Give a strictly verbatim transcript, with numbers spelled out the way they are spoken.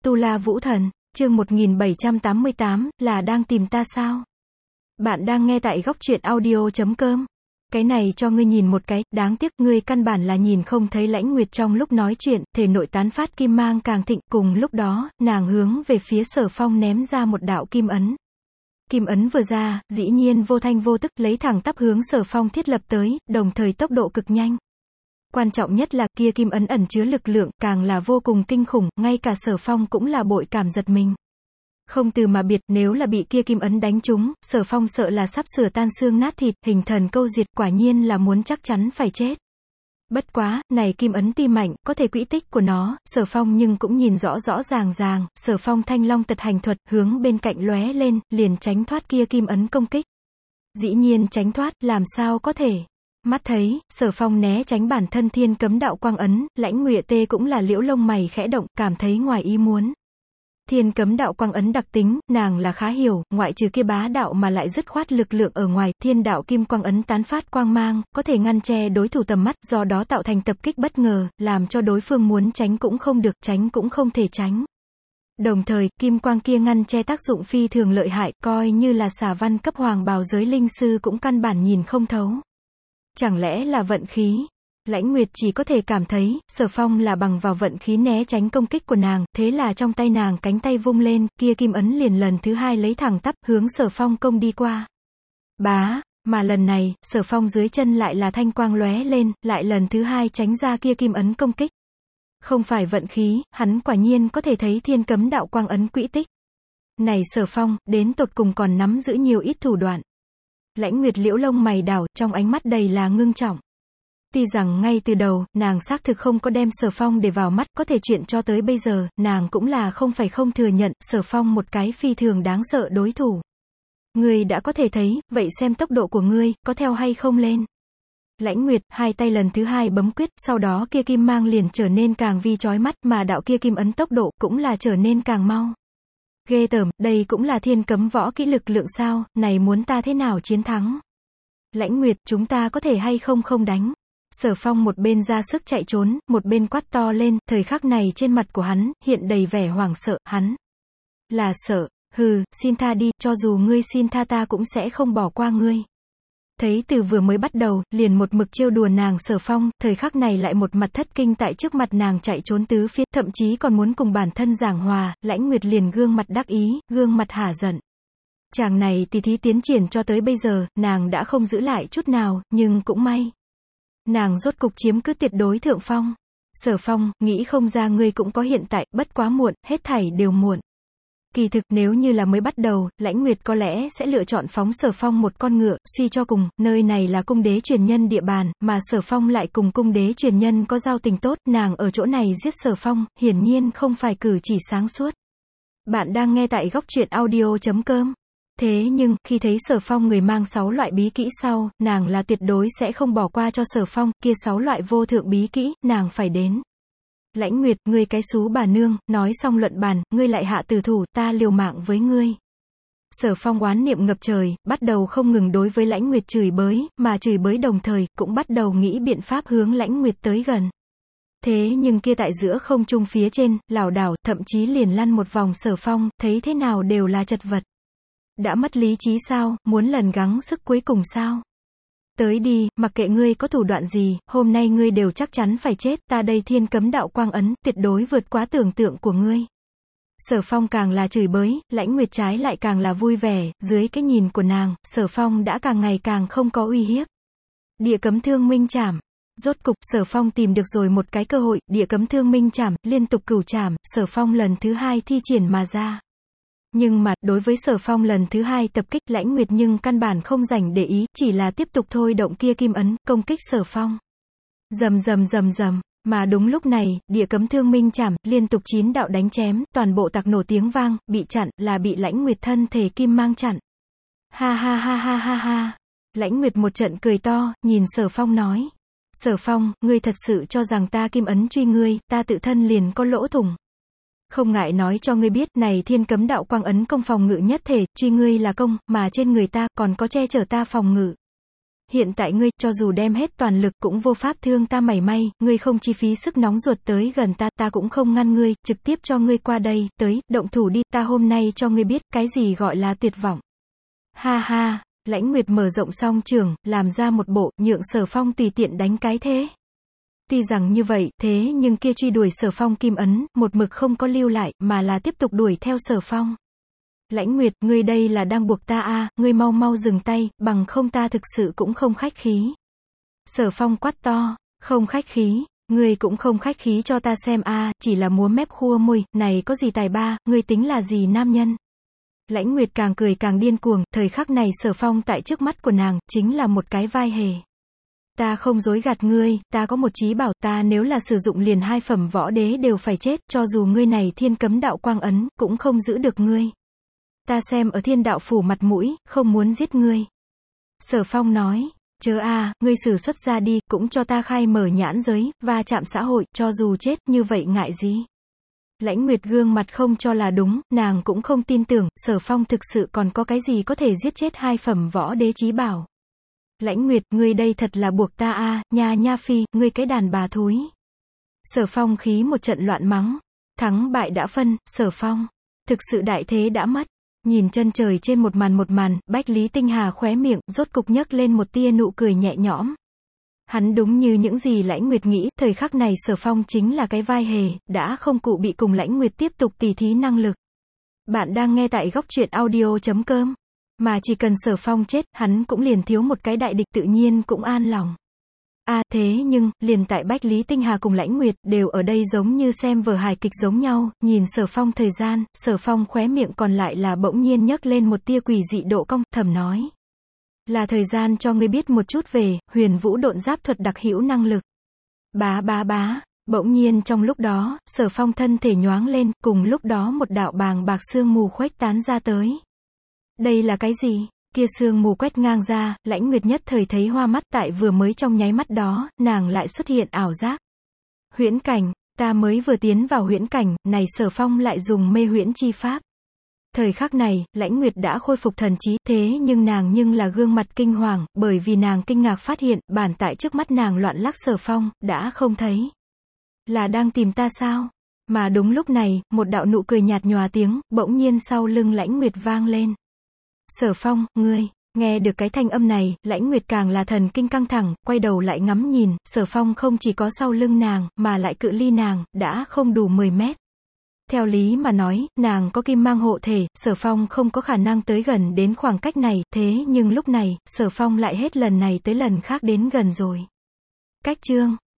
Tu La Vũ Thần, chương một nghìn bảy trăm tám mươi tám, là đang tìm ta sao? Bạn đang nghe tại góc truyện audio chấm com. Cái này cho ngươi nhìn một cái, đáng tiếc ngươi căn bản là nhìn không thấy Lãnh Nguyệt trong lúc nói chuyện, thể nội tán phát kim mang càng thịnh, cùng lúc đó, nàng hướng về phía Sở Phong ném ra một đạo kim ấn. Kim ấn vừa ra, dĩ nhiên vô thanh vô tức, lấy thẳng tắp hướng Sở Phong thiết lập tới, đồng thời tốc độ cực nhanh. Quan trọng nhất là kia kim ấn ẩn chứa lực lượng, càng là vô cùng kinh khủng, ngay cả Sở Phong cũng là bội cảm giật mình. Không từ mà biệt, nếu là bị kia kim ấn đánh trúng, Sở Phong sợ là sắp sửa tan xương nát thịt, hình thần câu diệt, quả nhiên là muốn chắc chắn phải chết. Bất quá, này kim ấn ti mạnh, có thể quỹ tích của nó, Sở Phong nhưng cũng nhìn rõ rõ ràng ràng, Sở Phong thanh long tật hành thuật, hướng bên cạnh lóe lên, liền tránh thoát kia kim ấn công kích. Dĩ nhiên tránh thoát, làm sao có thể. Mắt thấy, Sở Phong né tránh bản thân thiên cấm đạo quang ấn, Lãnh Nguyệt Tê cũng là liễu lông mày khẽ động, cảm thấy ngoài ý muốn. Thiên cấm đạo quang ấn đặc tính, nàng là khá hiểu, ngoại trừ kia bá đạo mà lại dứt khoát lực lượng ở ngoài, thiên đạo kim quang ấn tán phát quang mang, có thể ngăn che đối thủ tầm mắt, do đó tạo thành tập kích bất ngờ, làm cho đối phương muốn tránh cũng không được, tránh cũng không thể tránh. Đồng thời, kim quang kia ngăn che tác dụng phi thường lợi hại, coi như là xà văn cấp hoàng bào giới linh sư cũng căn bản nhìn không thấu. Chẳng lẽ là vận khí? Lãnh Nguyệt chỉ có thể cảm thấy, Sở Phong là bằng vào vận khí né tránh công kích của nàng, thế là trong tay nàng cánh tay vung lên, kia kim ấn liền lần thứ hai lấy thẳng tắp, hướng Sở Phong công đi qua. Bá, mà lần này, Sở Phong dưới chân lại là thanh quang lóe lên, lại lần thứ hai tránh ra kia kim ấn công kích. Không phải vận khí, hắn quả nhiên có thể thấy thiên cấm đạo quang ấn quỹ tích. Này Sở Phong, đến tột cùng còn nắm giữ nhiều ít thủ đoạn. Lãnh Nguyệt liễu lông mày đảo, trong ánh mắt đầy là ngưng trọng. Tuy rằng ngay từ đầu, nàng xác thực không có đem Sở Phong để vào mắt, có thể chuyện cho tới bây giờ, nàng cũng là không phải không thừa nhận, Sở Phong một cái phi thường đáng sợ đối thủ. Ngươi đã có thể thấy, vậy xem tốc độ của ngươi, có theo hay không lên. Lãnh Nguyệt, hai tay lần thứ hai bấm quyết, sau đó kia kim mang liền trở nên càng vi chói mắt, mà đạo kia kim ấn tốc độ, cũng là trở nên càng mau. Ghê tởm, đây cũng là thiên cấm võ kỹ lực lượng sao, này muốn ta thế nào chiến thắng. Lãnh Nguyệt, chúng ta có thể hay không không đánh. Sở Phong một bên ra sức chạy trốn, một bên quát to lên, thời khắc này trên mặt của hắn, hiện đầy vẻ hoảng sợ, hắn là sợ, hừ, xin tha đi, cho dù ngươi xin tha ta cũng sẽ không bỏ qua ngươi. Thấy từ vừa mới bắt đầu, liền một mực trêu đùa nàng Sở Phong, thời khắc này lại một mặt thất kinh tại trước mặt nàng chạy trốn tứ phía, thậm chí còn muốn cùng bản thân giảng hòa, Lãnh Nguyệt liền gương mặt đắc ý, gương mặt hả giận. Chàng này tỉ thí tiến triển cho tới bây giờ, nàng đã không giữ lại chút nào, nhưng cũng may. Nàng rốt cục chiếm cứ tuyệt đối thượng phong. Sở Phong, nghĩ không ra ngươi cũng có hiện tại, bất quá muộn, hết thảy đều muộn. Kỳ thực nếu như là mới bắt đầu, Lãnh Nguyệt có lẽ sẽ lựa chọn phóng Sở Phong một con ngựa, suy cho cùng, nơi này là cung đế truyền nhân địa bàn, mà Sở Phong lại cùng cung đế truyền nhân có giao tình tốt, nàng ở chỗ này giết Sở Phong, hiển nhiên không phải cử chỉ sáng suốt. Bạn đang nghe tại góc truyện audio chấm com. Thế nhưng, khi thấy Sở Phong người mang sáu loại bí kỹ sau, nàng là tuyệt đối sẽ không bỏ qua cho Sở Phong, kia sáu loại vô thượng bí kỹ, nàng phải đến. Lãnh Nguyệt, ngươi cái xú bà nương, nói xong luận bàn, ngươi lại hạ tử thủ, ta liều mạng với ngươi. Sở Phong oán niệm ngập trời, bắt đầu không ngừng đối với Lãnh Nguyệt chửi bới, mà chửi bới đồng thời, cũng bắt đầu nghĩ biện pháp hướng Lãnh Nguyệt tới gần. Thế nhưng kia tại giữa không trung phía trên, lảo đảo, thậm chí liền lăn một vòng Sở Phong, thấy thế nào đều là chật vật. Đã mất lý trí sao, muốn lần gắng sức cuối cùng sao? Tới đi, mặc kệ ngươi có thủ đoạn gì, hôm nay ngươi đều chắc chắn phải chết, ta đây thiên cấm đạo quang ấn, tuyệt đối vượt quá tưởng tượng của ngươi. Sở Phong càng là chửi bới, Lãnh Nguyệt trái lại càng là vui vẻ, dưới cái nhìn của nàng, Sở Phong đã càng ngày càng không có uy hiếp. Địa cấm thương minh trảm. Rốt cục, Sở Phong tìm được rồi một cái cơ hội, địa cấm thương minh trảm, liên tục cửu trảm, Sở Phong lần thứ hai thi triển mà ra. Nhưng mà, đối với Sở Phong lần thứ hai tập kích, Lãnh Nguyệt nhưng căn bản không rảnh để ý, chỉ là tiếp tục thôi động kia kim ấn, công kích Sở Phong. Rầm rầm rầm rầm, mà đúng lúc này, địa cấm thương minh trảm, liên tục chín đạo đánh chém, toàn bộ tạc nổ tiếng vang, bị chặn, là bị Lãnh Nguyệt thân thể kim mang chặn. Ha ha ha ha ha ha. Lãnh Nguyệt một trận cười to, nhìn Sở Phong nói. Sở Phong, ngươi thật sự cho rằng ta kim ấn truy ngươi, ta tự thân liền có lỗ thủng. Không ngại nói cho ngươi biết, này thiên cấm đạo quang ấn công phòng ngự nhất thể, truy ngươi là công, mà trên người ta, còn có che chở ta phòng ngự. Hiện tại ngươi, cho dù đem hết toàn lực cũng vô pháp thương ta mảy may, ngươi không chi phí sức nóng ruột tới gần ta, ta cũng không ngăn ngươi, trực tiếp cho ngươi qua đây, tới, động thủ đi, ta hôm nay cho ngươi biết, cái gì gọi là tuyệt vọng. Ha ha, Lãnh Nguyệt mở rộng song trường, làm ra một bộ, nhượng Sở Phong tùy tiện đánh cái thế. Tuy rằng như vậy, thế nhưng kia truy đuổi Sở Phong kim ấn, một mực không có lưu lại, mà là tiếp tục đuổi theo Sở Phong. Lãnh Nguyệt, ngươi đây là đang buộc ta à, ngươi mau mau dừng tay, bằng không ta thực sự cũng không khách khí. Sở Phong quát to, không khách khí, ngươi cũng không khách khí cho ta xem a, à, chỉ là múa mép khua môi, này có gì tài ba, ngươi tính là gì nam nhân. Lãnh Nguyệt càng cười càng điên cuồng, thời khắc này Sở Phong tại trước mắt của nàng, chính là một cái vai hề. Ta không dối gạt ngươi, ta có một chí bảo, ta nếu là sử dụng liền hai phẩm võ đế đều phải chết, cho dù ngươi này thiên cấm đạo quang ấn, cũng không giữ được ngươi. Ta xem ở thiên đạo phủ mặt mũi, không muốn giết ngươi. Sở Phong nói, chớ a, à, ngươi sử xuất ra đi, cũng cho ta khai mở nhãn giới, va chạm xã hội, cho dù chết, như vậy ngại gì. Lãnh Nguyệt gương mặt không cho là đúng, nàng cũng không tin tưởng, Sở Phong thực sự còn có cái gì có thể giết chết hai phẩm võ đế chí bảo. Lãnh Nguyệt, ngươi đây thật là buộc ta a, à, nha nha phi, ngươi cái đàn bà thúi. Sở Phong khí một trận loạn mắng, thắng bại đã phân, Sở Phong, thực sự đại thế đã mất. Nhìn chân trời trên một màn một màn, Bách Lý Tinh Hà khóe miệng, rốt cục nhấc lên một tia nụ cười nhẹ nhõm. Hắn đúng như những gì Lãnh Nguyệt nghĩ, thời khắc này Sở Phong chính là cái vai hề, đã không cụ bị cùng Lãnh Nguyệt tiếp tục tỉ thí năng lực. Bạn đang nghe tại góc truyện audio chấm com. Mà chỉ cần Sở Phong chết, hắn cũng liền thiếu một cái đại địch, tự nhiên cũng an lòng. À, thế nhưng, liền tại Bách Lý Tinh Hà cùng Lãnh Nguyệt, đều ở đây giống như xem vở hài kịch giống nhau, nhìn Sở Phong thời gian, Sở Phong khóe miệng còn lại là bỗng nhiên nhấc lên một tia quỷ dị độ cong, thầm nói. Là thời gian cho ngươi biết một chút về, huyền vũ độn giáp thuật đặc hữu năng lực. Bá bá bá, bỗng nhiên trong lúc đó, Sở Phong thân thể nhoáng lên, cùng lúc đó một đạo bàng bạc sương mù khuếch tán ra tới. Đây là cái gì? Kia sương mù quét ngang ra, Lãnh Nguyệt nhất thời thấy hoa mắt, tại vừa mới trong nháy mắt đó, nàng lại xuất hiện ảo giác. Huyễn cảnh, ta mới vừa tiến vào huyễn cảnh, này Sở Phong lại dùng mê huyễn chi pháp. Thời khắc này, Lãnh Nguyệt đã khôi phục thần trí, thế nhưng nàng nhưng là gương mặt kinh hoàng, bởi vì nàng kinh ngạc phát hiện, bản tại trước mắt nàng loạn lắc Sở Phong, đã không thấy. Là đang tìm ta sao? Mà đúng lúc này, một đạo nụ cười nhạt nhòa tiếng, bỗng nhiên sau lưng Lãnh Nguyệt vang lên. Sở Phong, ngươi, nghe được cái thanh âm này, Lãnh Nguyệt càng là thần kinh căng thẳng, quay đầu lại ngắm nhìn, Sở Phong không chỉ có sau lưng nàng, mà lại cự ly nàng, đã không đủ mười mét. Theo lý mà nói, nàng có kim mang hộ thể, Sở Phong không có khả năng tới gần đến khoảng cách này, thế nhưng lúc này, Sở Phong lại hết lần này tới lần khác đến gần rồi. Cách chương